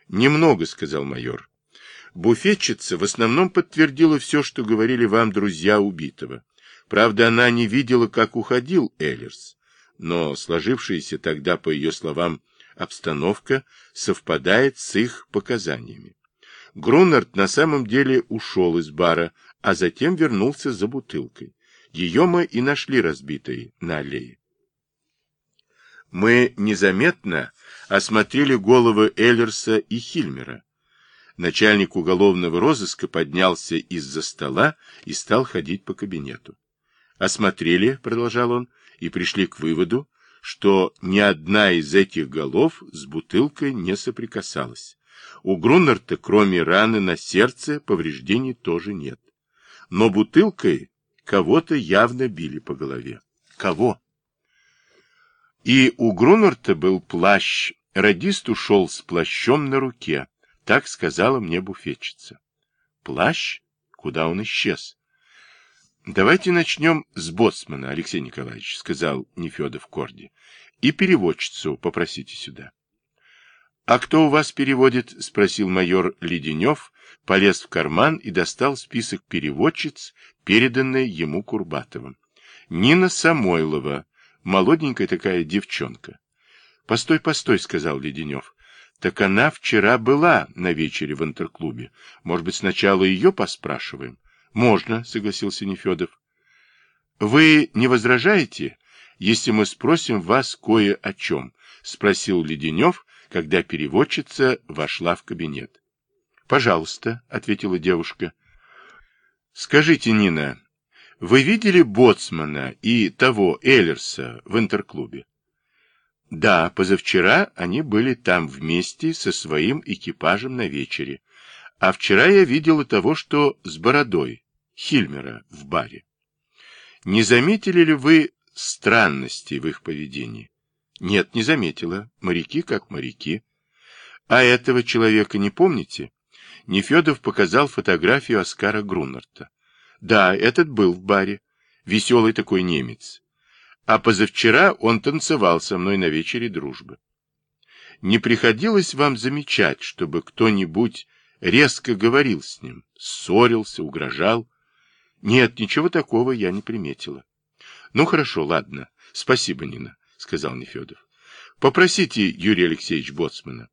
Немного, сказал майор. Буфетчица в основном подтвердила все, что говорили вам друзья убитого. Правда, она не видела, как уходил Эллерс, но сложившаяся тогда, по ее словам, обстановка совпадает с их показаниями. Груннард на самом деле ушел из бара, а затем вернулся за бутылкой. Ее мы и нашли разбитой на аллее. Мы незаметно осмотрели головы Эллерса и Хильмера. Начальник уголовного розыска поднялся из-за стола и стал ходить по кабинету. Осмотрели, продолжал он, и пришли к выводу, что ни одна из этих голов с бутылкой не соприкасалась. У Груннарта, кроме раны на сердце, повреждений тоже нет. Но бутылкой кого-то явно били по голове. Кого? И у Груннарта был плащ. Радист ушел с плащом на руке. Так сказала мне буфетчица. Плащ? Куда он исчез? Давайте начнем с боцмана, Алексей Николаевич, сказал Нефедов Корде. И переводчицу попросите сюда. А кто у вас переводит? Спросил майор Леденев, полез в карман и достал список переводчиц, переданный ему Курбатовым. Нина Самойлова, молоденькая такая девчонка. Постой, постой, сказал Леденев. Так она вчера была на вечере в интерклубе. Может быть, сначала ее поспрашиваем? Можно, согласился Нефедов. Вы не возражаете, если мы спросим вас кое о чем? Спросил Леденев, когда переводчица вошла в кабинет. Пожалуйста, ответила девушка. Скажите, Нина, вы видели боцмана и того Эллерса в интерклубе? Да, позавчера они были там вместе со своим экипажем на вечере. А вчера я видела того, что с бородой, Хильмера, в баре. Не заметили ли вы странностей в их поведении? Нет, не заметила. Моряки как моряки. А этого человека не помните? Нефедов показал фотографию Оскара Груннарта. Да, этот был в баре. Веселый такой немец. А позавчера он танцевал со мной на вечере дружбы. Не приходилось вам замечать, чтобы кто-нибудь резко говорил с ним, ссорился, угрожал? Нет, ничего такого я не приметила. Ну, хорошо, ладно. Спасибо, Нина, сказал Нефедов. Попросите Юрия Алексеевича боцмана.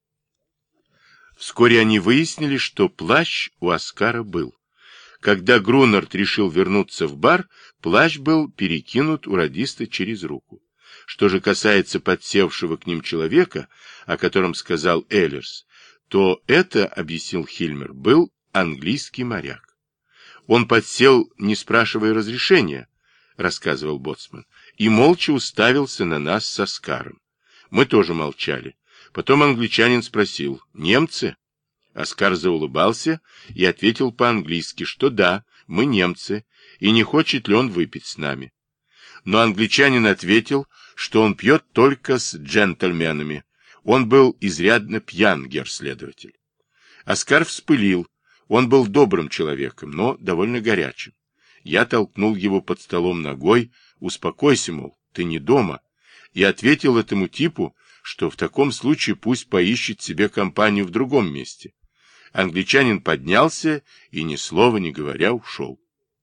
Вскоре они выяснили, что плащ у Оскара был. Когда Груннард решил вернуться в бар, плащ был перекинут у радиста через руку. Что же касается подсевшего к ним человека, о котором сказал Эллерс, то это, объяснил Хильмер, был английский моряк. Он подсел, не спрашивая разрешения, рассказывал боцман, и молча уставился на нас с Оскаром. Мы тоже молчали. Потом англичанин спросил: «Немцы?» Оскар заулыбался и ответил по-английски, что да, мы немцы, и не хочет ли он выпить с нами. Но англичанин ответил, что он пьет только с джентльменами. Он был изрядно пьян, герр-следователь. Оскар вспылил. Он был добрым человеком, но довольно горячим. Я толкнул его под столом ногой: «Успокойся, мол, ты не дома», и ответил этому типу, что в таком случае пусть поищет себе компанию в другом месте. Англичанин поднялся и, ни слова не говоря, ушел.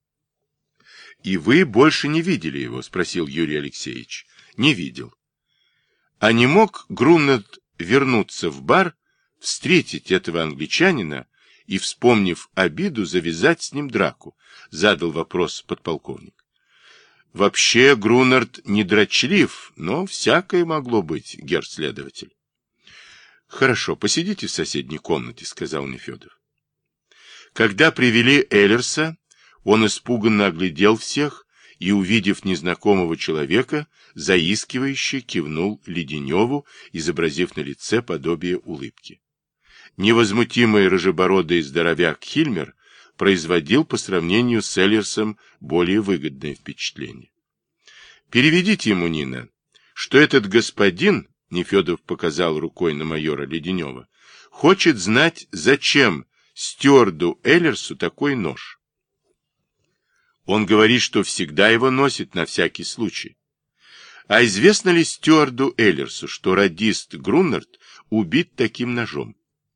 — И вы больше не видели его? — спросил Юрий Алексеевич. — Не видел. — А не мог Груннард вернуться в бар, встретить этого англичанина и, вспомнив обиду, завязать с ним драку? — задал вопрос подполковник. — Вообще Груннард не драчлив, но всякое могло быть, герр-следователь. — Хорошо, посидите в соседней комнате, — сказал Нефедов. Когда привели Эллерса, он испуганно оглядел всех и, увидев незнакомого человека, заискивающе кивнул Леденеву, изобразив на лице подобие улыбки. Невозмутимый рыжебородый здоровяк Хильмер производил по сравнению с Эллерсом более выгодное впечатление. «Переведите ему, Нина, что этот господин, — Нефедов показал рукой на майора Леденева, — хочет знать, зачем стюарду Эллерсу такой нож. Он говорит, что всегда его носит на всякий случай. А известно ли стюарду Эллерсу, что радист Груннард убит таким ножом?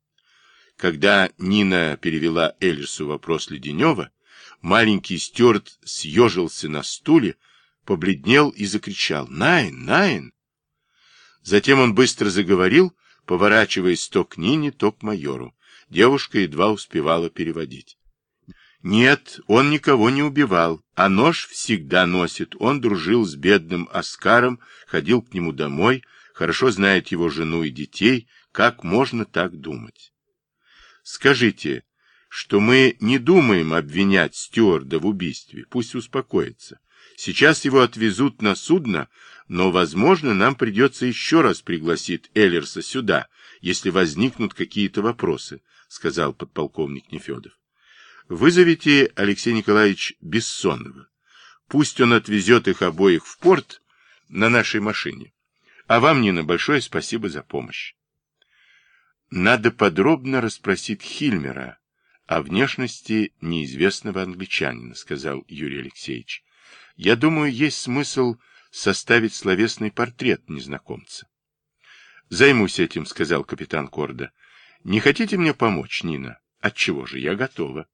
Когда Нина перевела Эллерсу вопрос Леденева, маленький стюарт съежился на стуле, побледнел и закричал: «Найн! Найн!». Затем он быстро заговорил, поворачиваясь то к Нине, то к майору. Девушка едва успевала переводить. «Нет, он никого не убивал, а нож всегда носит. Он дружил с бедным Оскаром, ходил к нему домой, хорошо знает его жену и детей. Как можно так думать? Скажите, что мы не думаем обвинять стюарда в убийстве, пусть успокоится. Сейчас его отвезут на судно, но, возможно, нам придется еще раз пригласить Эллерса сюда, если возникнут какие-то вопросы», — сказал подполковник Нефедов. «Вызовите, Алексей Николаевич, Бессонова. Пусть он отвезет их обоих в порт на нашей машине. А вам, Нина, большое спасибо за помощь». «Надо подробно расспросить Хильмера о внешности неизвестного англичанина», — сказал Юрий Алексеевич. «Я думаю, есть смысл составить словесный портрет незнакомца». «Займусь этим», — сказал капитан Корда. «Не хотите мне помочь, Нина?» «Отчего же, я готова».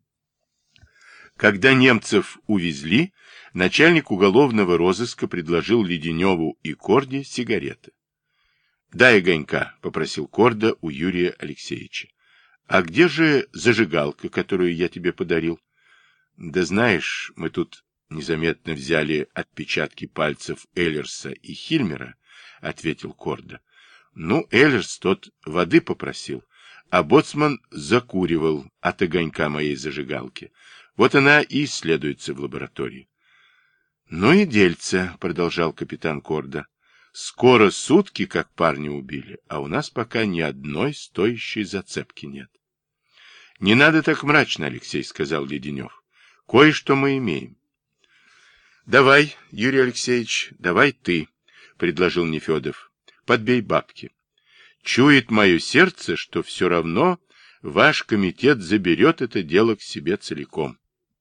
Когда немцев увезли, начальник уголовного розыска предложил Леденеву и Корде сигареты. «Дай огонька», — попросил Корда у Юрия Алексеевича. «А где же зажигалка, которую я тебе подарил?» «Да знаешь, мы тут незаметно взяли отпечатки пальцев Эллерса и Хильмера», — ответил Корда. «Ну, Эллерс тот воды попросил, а боцман закуривал от огонька моей зажигалки. Вот она и исследуется в лаборатории». «Ну и дельце», — продолжал капитан Корда. «Скоро сутки, как парня убили, а у нас пока ни одной стоящей зацепки нет». «Не надо так мрачно, Алексей», — сказал Леденев. «Кое-что мы имеем». «Давай, Юрий Алексеевич, давай ты», — предложил Нефедов. «Подбей бабки. Чует мое сердце, что все равно ваш комитет заберет это дело к себе целиком».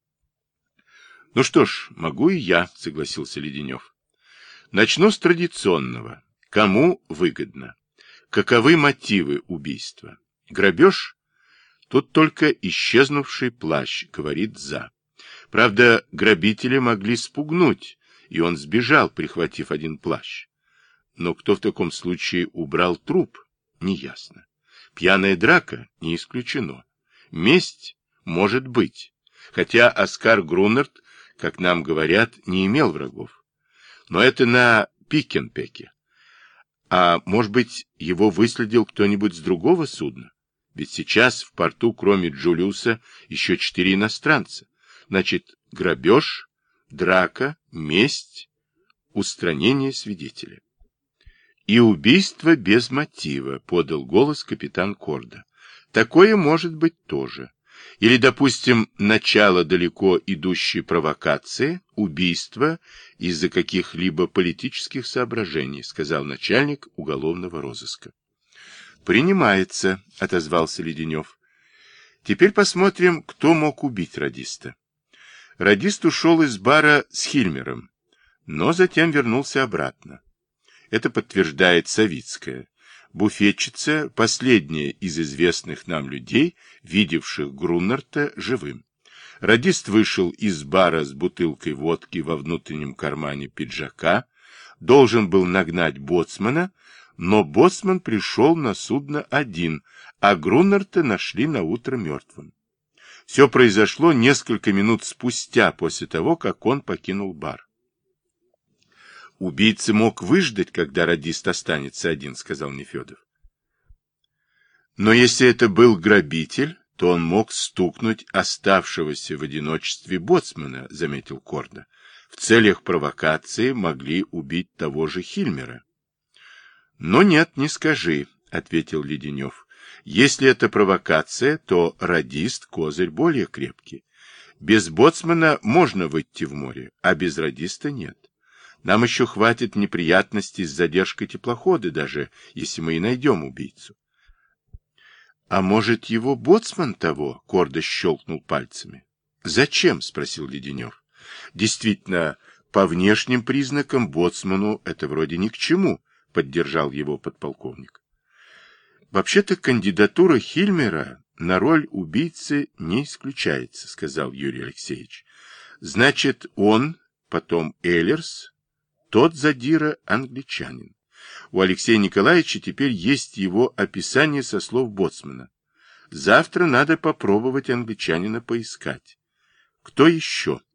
«Ну что ж, могу и я», — согласился Леденев. «Начну с традиционного. Кому выгодно? Каковы мотивы убийства? Грабеж? Тут только исчезнувший плащ говорит «за». Правда, грабители могли спугнуть, и он сбежал, прихватив один плащ. Но кто в таком случае убрал труп, неясно. Пьяная драка не исключено. Месть может быть, хотя Оскар Груннерт, как нам говорят, не имел врагов. Но это на Пикенпеке. А может быть, его выследил кто-нибудь с другого судна? Ведь сейчас в порту, кроме Джулиуса, еще 4 иностранца. Значит, грабеж, драка, месть, устранение свидетеля. «И убийство без мотива», — подал голос капитан Корда. «Такое может быть тоже. Или, допустим, начало далеко идущей провокации, убийство из-за каких-либо политических соображений», — сказал начальник уголовного розыска. «Принимается», — отозвался Леденев. «Теперь посмотрим, кто мог убить радиста». Радист ушел из бара с Хильмером, но затем вернулся обратно. Это подтверждает Савицкая, буфетчица, последняя из известных нам людей, видевших Груннерта живым. Радист вышел из бара с бутылкой водки во внутреннем кармане пиджака, должен был нагнать боцмана, но боцман пришел на судно один, а Груннерта нашли наутро мертвым. Все произошло несколько минут спустя после того, как он покинул бар. «Убийца мог выждать, когда радист останется один», — сказал Нефедов. «Но если это был грабитель, то он мог стукнуть оставшегося в одиночестве боцмана», — заметил Корда. «В целях провокации могли убить того же Хильмера». «Но нет, не скажи», — ответил Леденев. «Если это провокация, то радист — козырь более крепкий. Без боцмана можно выйти в море, а без радиста нет. Нам еще хватит неприятностей с задержкой теплохода, даже если мы и найдем убийцу». «А может, его боцман того?» — Корда щелкнул пальцами. «Зачем?» — спросил Леденев. «Действительно, по внешним признакам боцману это вроде ни к чему», — поддержал его подполковник. Вообще-то кандидатура Хильмера на роль убийцы не исключается, сказал Юрий Алексеевич. Значит, он, потом Эллерс, тот задира англичанин. У Алексея Николаевича теперь есть его описание со слов боцмана. Завтра надо попробовать англичанина поискать. Кто еще?